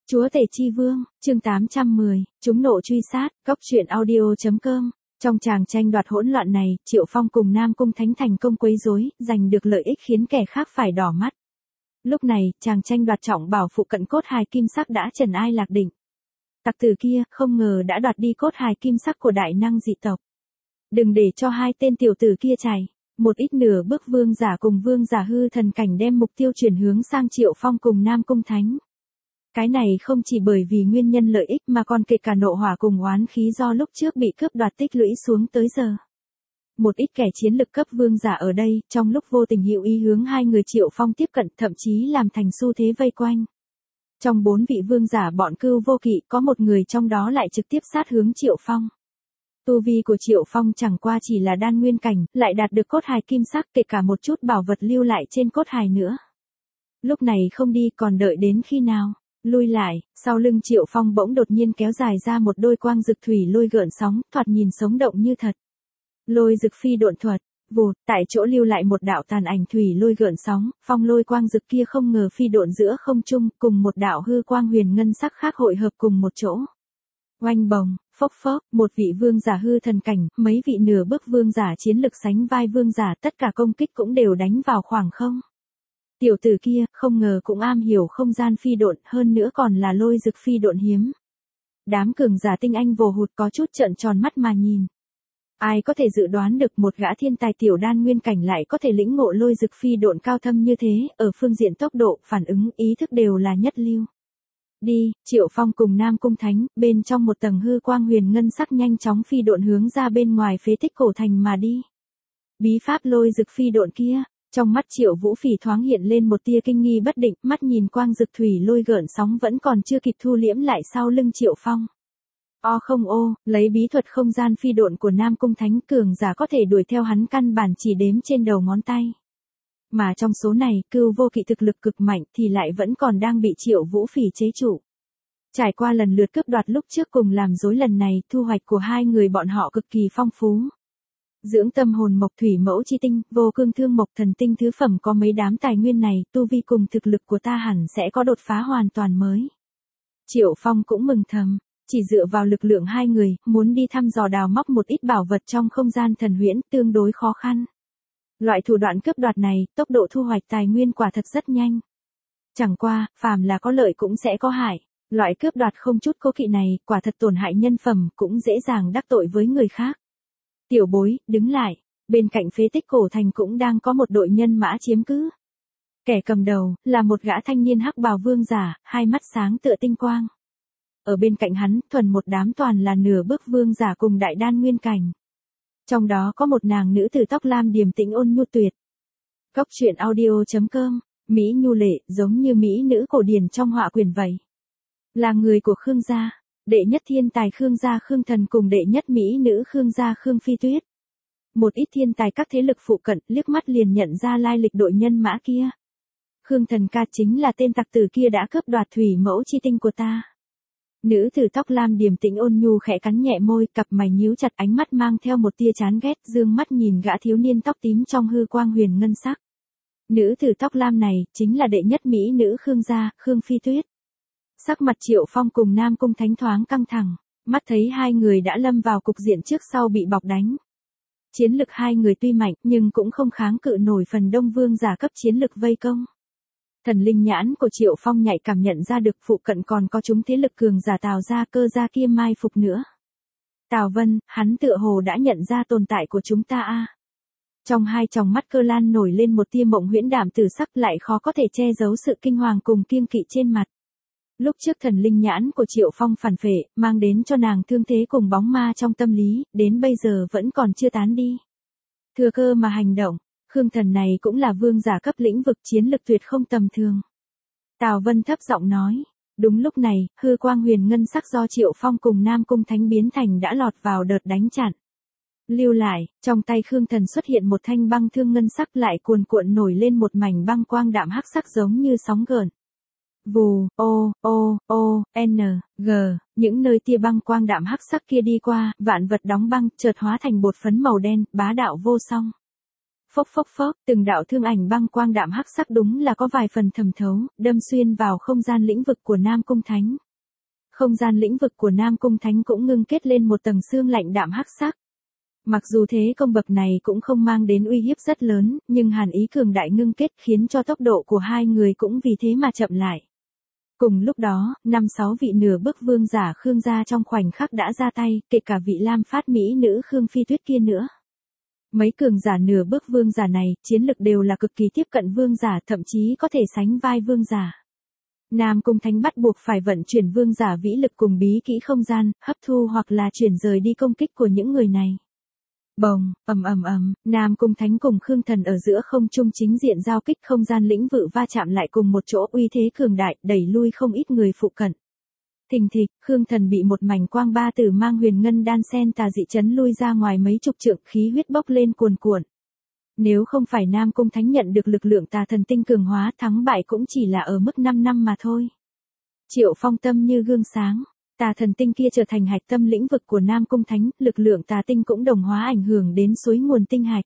Chúa Tể Chi Vương, chương 810, chúng nộ truy sát, cóc truyện audio.com. Trong tràng tranh đoạt hỗn loạn này, Triệu Phong cùng Nam Cung Thánh thành công quấy rối, giành được lợi ích khiến kẻ khác phải đỏ mắt. Lúc này, tràng tranh đoạt trọng bảo phụ cận cốt hài kim sắc đã trần ai lạc định. Tặc tử kia, không ngờ đã đoạt đi cốt hài kim sắc của đại năng dị tộc. Đừng để cho hai tên tiểu tử kia chạy. Một ít nửa bước vương giả cùng vương giả hư thần cảnh đem mục tiêu chuyển hướng sang Triệu Phong cùng Nam Cung Thánh. Cái này không chỉ bởi vì nguyên nhân lợi ích mà còn kể cả nộ hỏa cùng oán khí do lúc trước bị cướp đoạt tích lũy xuống tới giờ. Một ít kẻ chiến lực cấp vương giả ở đây, trong lúc vô tình hữu ý hướng hai người Triệu Phong tiếp cận, thậm chí làm thành xu thế vây quanh. Trong 4 vị vương giả bọn Cưu Vô Kỵ, có một người trong đó lại trực tiếp sát hướng Triệu Phong. Tu vi của Triệu Phong chẳng qua chỉ là đan nguyên cảnh, lại đạt được cốt hài kim sắc, kể cả một chút bảo vật lưu lại trên cốt hài nữa. Lúc này không đi còn đợi đến khi nào? Lui lại, sau lưng Triệu Phong bỗng đột nhiên kéo dài ra một đôi quang dực thủy lôi gợn sóng, thoạt nhìn sống động như thật. Lôi dực phi độn thuật, vụt, tại chỗ lưu lại một đạo tàn ảnh thủy lôi gợn sóng, phong lôi quang dực kia không ngờ phi độn giữa không trung, cùng một đạo hư quang huyền ngân sắc khác hội hợp cùng một chỗ. Oanh bồng, phốc phốc, một vị vương giả hư thần cảnh, mấy vị nửa bước vương giả chiến lực sánh vai vương giả, tất cả công kích cũng đều đánh vào khoảng không. Tiểu tử kia, không ngờ cũng am hiểu không gian phi độn, hơn nữa còn là lôi dực phi độn hiếm. Đám cường giả tinh anh vồ hụt có chút trợn tròn mắt mà nhìn. Ai có thể dự đoán được một gã thiên tài tiểu đan nguyên cảnh lại có thể lĩnh ngộ lôi dực phi độn cao thâm như thế, ở phương diện tốc độ, phản ứng, ý thức đều là nhất lưu. Đi, Triệu Phong cùng Nam Cung Thánh, bên trong một tầng hư quang huyền ngân sắc nhanh chóng phi độn hướng ra bên ngoài phế tích cổ thành mà đi. Bí pháp lôi dực phi độn kia. Trong mắt Triệu Vũ Phỉ thoáng hiện lên một tia kinh nghi bất định, mắt nhìn quang dực thủy lôi gợn sóng vẫn còn chưa kịp thu liễm lại sau lưng Triệu Phong. Lấy bí thuật không gian phi độn của Nam Cung Thánh, cường giả có thể đuổi theo hắn căn bản chỉ đếm trên đầu ngón tay. Mà trong số này, Cưu Vô Kỵ thực lực cực mạnh thì lại vẫn còn đang bị Triệu Vũ Phỉ chế trụ. Trải qua lần lượt cướp đoạt lúc trước cùng làm dối lần này, thu hoạch của hai người bọn họ cực kỳ phong phú. Dưỡng tâm hồn mộc thủy mẫu chi tinh, vô cương thương mộc thần tinh thứ phẩm có mấy đám tài nguyên này, tu vi cùng thực lực của ta hẳn sẽ có đột phá hoàn toàn mới. Triệu Phong cũng mừng thầm, chỉ dựa vào lực lượng hai người, muốn đi thăm dò đào móc một ít bảo vật trong không gian thần huyễn tương đối khó khăn. Loại thủ đoạn cướp đoạt này, tốc độ thu hoạch tài nguyên quả thật rất nhanh. Chẳng qua, phàm là có lợi cũng sẽ có hại. Loại cướp đoạt không chút cố kỵ này, quả thật tổn hại nhân phẩm, cũng dễ dàng đắc tội với người khác. Tiểu bối, đứng lại, bên cạnh phế tích cổ thành cũng đang có một đội nhân mã chiếm cứ. Kẻ cầm đầu, là một gã thanh niên hắc bào vương giả, hai mắt sáng tựa tinh quang. Ở bên cạnh hắn, thuần một đám toàn là nửa bước vương giả cùng đại đan nguyên cảnh. Trong đó có một nàng nữ tử tóc lam điềm tĩnh ôn nhu tuyệt. Cóc truyện audio.com, Mỹ nhu lệ, giống như Mỹ nữ cổ điển trong họa quyển vậy. Là người của Khương gia. Đệ nhất thiên tài Khương gia Khương Thần cùng đệ nhất mỹ nữ Khương gia Khương Phi Tuyết. Một ít thiên tài các thế lực phụ cận liếc mắt liền nhận ra lai lịch đội nhân mã kia. Khương Thần ca chính là tên tặc tử kia đã cướp đoạt thủy mẫu chi tinh của ta. Nữ tử tóc lam điềm tĩnh ôn nhu khẽ cắn nhẹ môi, cặp mày nhíu chặt, ánh mắt mang theo một tia chán ghét, dương mắt nhìn gã thiếu niên tóc tím trong hư quang huyền ngân sắc. Nữ tử tóc lam này chính là đệ nhất mỹ nữ Khương gia, Khương Phi Tuyết. Sắc mặt Triệu Phong cùng Nam Cung Thánh thoáng căng thẳng, mắt thấy hai người đã lâm vào cục diện trước sau bị bọc đánh. Chiến lực hai người tuy mạnh nhưng cũng không kháng cự nổi phần đông vương giả cấp chiến lực vây công. Thần linh nhãn của Triệu Phong nhạy cảm nhận ra được phụ cận còn có chúng thế lực cường giả Tào gia Cơ gia kia mai phục nữa. Tào Vân, hắn tựa hồ đã nhận ra tồn tại của chúng ta a. Trong hai tròng mắt Cơ Lan nổi lên một tia mộng huyễn đảm tử sắc, lại khó có thể che giấu sự kinh hoàng cùng kiêng kỵ trên mặt. Lúc trước thần linh nhãn của Triệu Phong phản phệ, mang đến cho nàng thương thế cùng bóng ma trong tâm lý, đến bây giờ vẫn còn chưa tán đi. Thừa cơ mà hành động, Khương Thần này cũng là vương giả cấp lĩnh vực, chiến lực tuyệt không tầm thường. Tào Vân thấp giọng nói. Đúng lúc này, hư quang huyền ngân sắc do Triệu Phong cùng Nam Cung Thánh biến thành đã lọt vào đợt đánh chặn. Lưu lại, trong tay Khương Thần xuất hiện một thanh băng thương ngân sắc, lại cuồn cuộn nổi lên một mảnh băng quang đạm hắc sắc giống như sóng gợn. Vù, N, G, những nơi tia băng quang đạm hắc sắc kia đi qua, vạn vật đóng băng, chợt hóa thành bột phấn màu đen, bá đạo vô song. Phốc phốc phốc, từng đạo thương ảnh băng quang đạm hắc sắc đúng là có vài phần thẩm thấu, đâm xuyên vào không gian lĩnh vực của Nam Cung Thánh. Không gian lĩnh vực của Nam Cung Thánh cũng ngưng kết lên một tầng xương lạnh đạm hắc sắc. Mặc dù thế công bậc này cũng không mang đến uy hiếp rất lớn, nhưng hàn ý cường đại ngưng kết khiến cho tốc độ của hai người cũng vì thế mà chậm lại. Cùng lúc đó, 5-6 vị nửa bước vương giả Khương gia trong khoảnh khắc đã ra tay, kể cả vị Lam Phát mỹ nữ Khương Phi Tuyết kia nữa. Mấy cường giả nửa bước vương giả này, chiến lực đều là cực kỳ tiếp cận vương giả, thậm chí có thể sánh vai vương giả. Nam Cung Thánh bắt buộc phải vận chuyển vương giả vĩ lực cùng bí kỹ không gian, hấp thu hoặc là chuyển rời đi công kích của những người này. Bồng, Nam Cung Thánh cùng Khương Thần ở giữa không trung chính diện giao kích, không gian lĩnh vực va chạm lại cùng một chỗ, uy thế cường đại, đẩy lui không ít người phụ cận. Thình thịch, Khương Thần bị một mảnh quang ba tử mang huyền ngân đan sen tà dị chấn lui ra ngoài mấy chục trượng, khí huyết bốc lên cuồn cuộn. Nếu không phải Nam Cung Thánh nhận được lực lượng tà thần tinh cường hóa, thắng bại cũng chỉ là ở mức 5 năm mà thôi. Triệu Phong tâm như gương sáng. Tà thần tinh kia trở thành hạch tâm lĩnh vực của Nam Cung Thánh, lực lượng tà tinh cũng đồng hóa ảnh hưởng đến suối nguồn tinh hạch.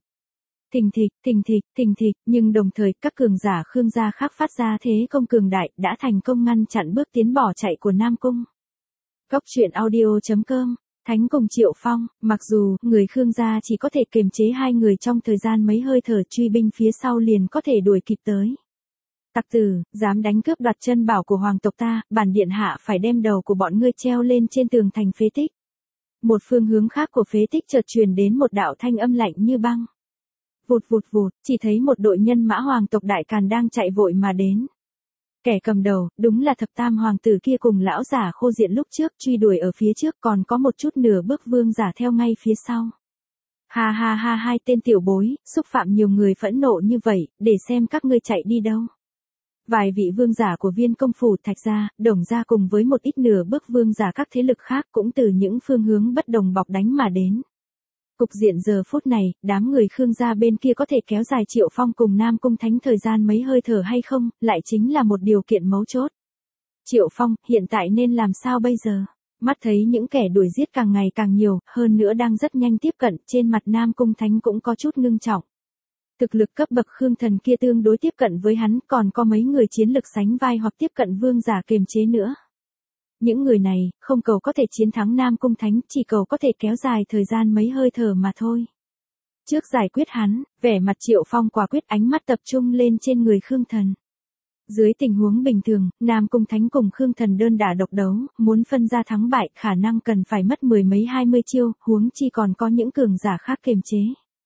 Thình thịch, nhưng đồng thời các cường giả Khương gia khác phát ra thế công cường đại, đã thành công ngăn chặn bước tiến bỏ chạy của Nam Cung. Cốc truyện audio.com, Thánh cùng Triệu Phong, mặc dù người Khương gia chỉ có thể kiềm chế hai người trong thời gian mấy hơi thở, truy binh phía sau liền có thể đuổi kịp tới. Tặc tử, dám đánh cướp đoạt chân bảo của hoàng tộc ta, bản điện hạ phải đem đầu của bọn ngươi treo lên trên tường thành phế tích. Một phương hướng khác của phế tích chợt truyền đến một đạo thanh âm lạnh như băng. Vụt, chỉ thấy một đội nhân mã hoàng tộc Đại Càn đang chạy vội mà đến. Kẻ cầm đầu, đúng là thập tam hoàng tử kia cùng lão giả Khô Diện lúc trước, truy đuổi ở phía trước, còn có một chút nửa bước vương giả theo ngay phía sau. Ha, hai tên tiểu bối, xúc phạm nhiều người phẫn nộ như vậy, để xem các ngươi chạy đi đâu. Vài vị vương giả của Viên Công phủ, Thạch gia, Đồng gia cùng với một ít nửa bước vương giả các thế lực khác cũng từ những phương hướng bất đồng bọc đánh mà đến. Cục diện giờ phút này, đám người Khương gia bên kia có thể kéo dài Triệu Phong cùng Nam Cung Thánh thời gian mấy hơi thở hay không, lại chính là một điều kiện mấu chốt. Triệu Phong, hiện tại nên làm sao bây giờ? Mắt thấy những kẻ đuổi giết càng ngày càng nhiều, hơn nữa đang rất nhanh tiếp cận, trên mặt Nam Cung Thánh cũng có chút ngưng trọng. Thực lực cấp bậc Khương Thần kia tương đối tiếp cận với hắn, còn có mấy người chiến lực sánh vai hoặc tiếp cận vương giả kiềm chế nữa. Những người này, không cầu có thể chiến thắng Nam Cung Thánh, chỉ cầu có thể kéo dài thời gian mấy hơi thở mà thôi. Trước giải quyết hắn, vẻ mặt Triệu Phong quả quyết, ánh mắt tập trung lên trên người Khương Thần. Dưới tình huống bình thường, Nam Cung Thánh cùng Khương Thần đơn đả độc đấu, muốn phân ra thắng bại, khả năng cần phải mất 10 mấy 20 chiêu, huống chi còn có những cường giả khác kiềm chế.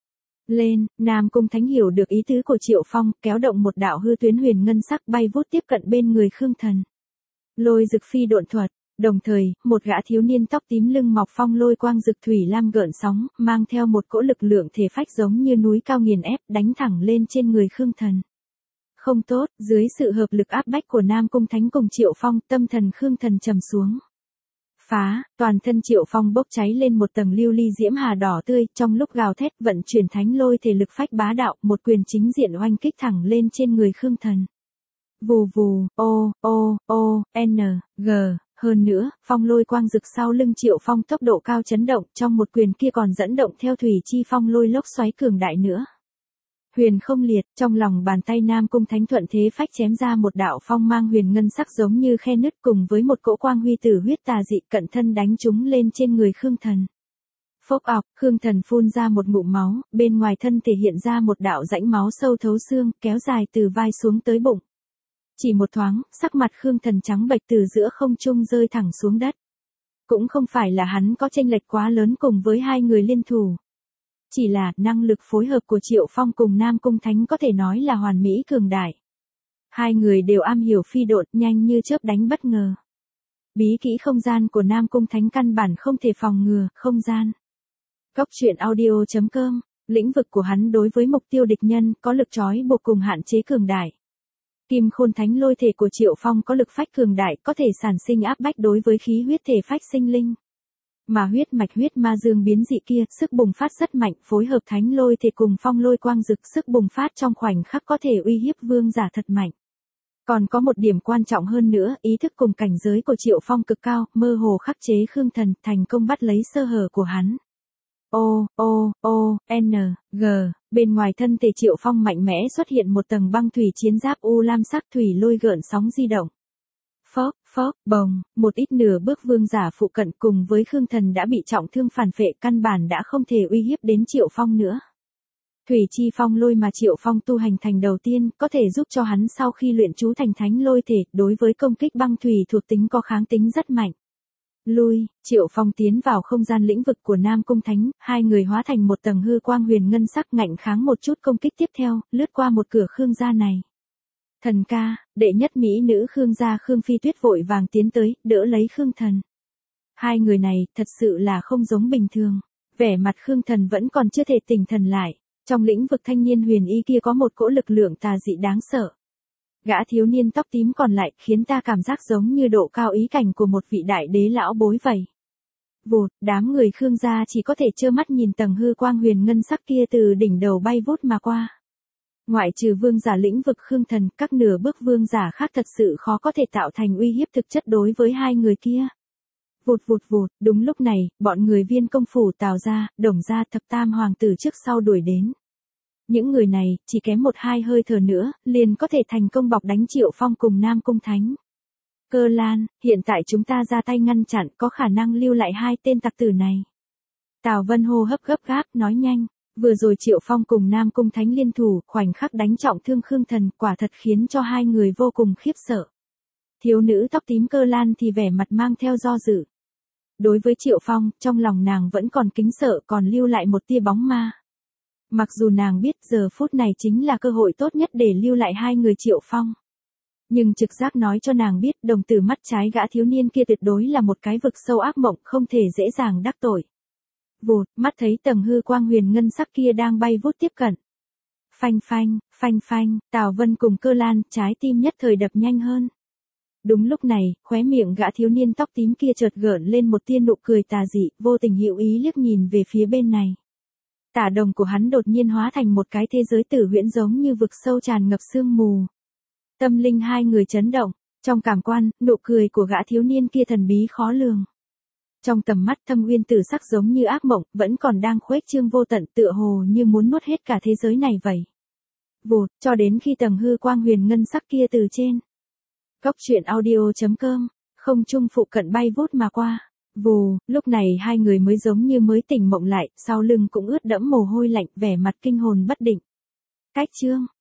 Lên, Nam Cung Thánh hiểu được ý tứ của Triệu Phong, kéo động một đạo hư tuyến huyền ngân sắc bay vút tiếp cận bên người Khương Thần. Lôi dực phi độn thuật, đồng thời, một gã thiếu niên tóc tím lưng mọc phong lôi quang dực thủy lam gợn sóng, mang theo một cỗ lực lượng thể phách giống như núi cao nghiền ép, đánh thẳng lên trên người Khương Thần. Không tốt, dưới sự hợp lực áp bách của Nam Cung Thánh cùng Triệu Phong, tâm thần Khương Thần trầm xuống. Phá, toàn thân Triệu Phong bốc cháy lên một tầng lưu ly diễm hà đỏ tươi, trong lúc gào thét vận chuyển thánh lôi thể lực phách bá đạo, một quyền chính diện oanh kích thẳng lên trên người Khương Thần. Vù, G, hơn nữa, phong lôi quang rực sau lưng Triệu Phong tốc độ cao chấn động, trong một quyền kia còn dẫn động theo thủy chi phong lôi lốc xoáy cường đại nữa. Huyền không liệt, trong lòng bàn tay Nam Cung Thánh thuận thế phách chém ra một đạo phong mang huyền ngân sắc giống như khe nứt, cùng với một cỗ quang huy tử huyết tà dị cận thân đánh trúng lên trên người Khương Thần. Phốc ọc, Khương Thần phun ra một ngụm máu, bên ngoài thân thể hiện ra một đạo rãnh máu sâu thấu xương, kéo dài từ vai xuống tới bụng. Chỉ một thoáng, sắc mặt Khương Thần trắng bệch từ giữa không trung rơi thẳng xuống đất. Cũng không phải là hắn có chênh lệch quá lớn cùng với hai người liên thủ. Chỉ là, năng lực phối hợp của Triệu Phong cùng Nam Cung Thánh có thể nói là hoàn mỹ cường đại. Hai người đều am hiểu phi độn, nhanh như chớp đánh bất ngờ. Bí kỹ không gian của Nam Cung Thánh căn bản không thể phòng ngừa, không gian. Cốc truyện audio.com, lĩnh vực của hắn đối với mục tiêu địch nhân, có lực trói buộc cùng hạn chế cường đại. Kim Khôn Thánh lôi thể của Triệu Phong có lực phách cường đại, có thể sản sinh áp bách đối với khí huyết thể phách sinh linh. Mà huyết mạch huyết ma dương biến dị kia, sức bùng phát rất mạnh, phối hợp thánh lôi thể cùng phong lôi quang dực, sức bùng phát trong khoảnh khắc có thể uy hiếp vương giả thật mạnh. Còn có một điểm quan trọng hơn nữa, ý thức cùng cảnh giới của Triệu Phong cực cao, mơ hồ khắc chế Khương Thần, thành công bắt lấy sơ hở của hắn. G. Bên ngoài thân thể Triệu Phong mạnh mẽ xuất hiện một tầng băng thủy chiến giáp u lam sắc thủy lôi gợn sóng di động. Phốc, bồng, một ít nửa bước vương giả phụ cận cùng với Khương Thần đã bị trọng thương phản phệ, căn bản đã không thể uy hiếp đến Triệu Phong nữa. Thủy chi phong lôi mà Triệu Phong tu hành thành đầu tiên, có thể giúp cho hắn sau khi luyện chú thành thánh lôi thể, đối với công kích băng thủy thuộc tính có kháng tính rất mạnh. Triệu Phong tiến vào không gian lĩnh vực của Nam Cung Thánh, hai người hóa thành một tầng hư quang huyền ngân sắc ngạnh kháng một chút công kích tiếp theo, lướt qua một cửa Khương gia này. Thần ca, đệ nhất mỹ nữ Khương gia Khương Phi Tuyết vội vàng tiến tới, đỡ lấy Khương Thần. Hai người này thật sự là không giống bình thường. Vẻ mặt Khương Thần vẫn còn chưa thể tỉnh thần lại. Trong lĩnh vực thanh niên huyền y kia có một cỗ lực lượng tà dị đáng sợ. Gã thiếu niên tóc tím còn lại khiến ta cảm giác giống như độ cao ý cảnh của một vị đại đế lão bối vậy. Vụt, đám người Khương gia chỉ có thể trơ mắt nhìn tầng hư quang huyền ngân sắc kia từ đỉnh đầu bay vút mà qua. Ngoại trừ vương giả lĩnh vực Khương Thần, các nửa bước vương giả khác thật sự khó có thể tạo thành uy hiếp thực chất đối với hai người kia. Vụt, đúng lúc này, bọn người Viên công phủ Tào gia, Đồng gia, Thập Tam hoàng tử trước sau đuổi đến. Những người này, chỉ kém một hai hơi thở nữa, liền có thể thành công bọc đánh Triệu Phong cùng Nam Cung Thánh. Cơ Lan, hiện tại chúng ta ra tay ngăn chặn, có khả năng lưu lại hai tên tặc tử này. Tào Vân hô hấp gấp gáp, nói nhanh. Vừa rồi Triệu Phong cùng Nam Cung Thánh liên thủ, khoảnh khắc đánh trọng thương Khương Thần, quả thật khiến cho hai người vô cùng khiếp sợ. Thiếu nữ tóc tím Cơ Lan thì vẻ mặt mang theo do dự. Đối với Triệu Phong, trong lòng nàng vẫn còn kính sợ, còn lưu lại một tia bóng ma. Mặc dù nàng biết giờ phút này chính là cơ hội tốt nhất để lưu lại hai người Triệu Phong. Nhưng trực giác nói cho nàng biết đồng tử mắt trái gã thiếu niên kia tuyệt đối là một cái vực sâu ác mộng, không thể dễ dàng đắc tội. Vụt, mắt thấy tầng hư quang huyền ngân sắc kia đang bay vút tiếp cận. Phanh, Tào Vân cùng Cơ Lan, trái tim nhất thời đập nhanh hơn. Đúng lúc này, khóe miệng gã thiếu niên tóc tím kia chợt gợn lên một tia nụ cười tà dị, vô tình hữu ý liếc nhìn về phía bên này. Tả đồng của hắn đột nhiên hóa thành một cái thế giới tử huyễn giống như vực sâu tràn ngập sương mù. Tâm linh hai người chấn động, trong cảm quan, nụ cười của gã thiếu niên kia thần bí khó lường. Trong tầm mắt thâm uyên tử sắc giống như ác mộng, vẫn còn đang khuếch trương vô tận, tựa hồ như muốn nuốt hết cả thế giới này vậy. Vụt, cho đến khi tầng hư quang huyền ngân sắc kia từ trên Cốc truyện audio.com, không trung phụ cận bay vút mà qua. Vù, lúc này hai người mới giống như mới tỉnh mộng lại, sau lưng cũng ướt đẫm mồ hôi lạnh, vẻ mặt kinh hồn bất định. Cách chương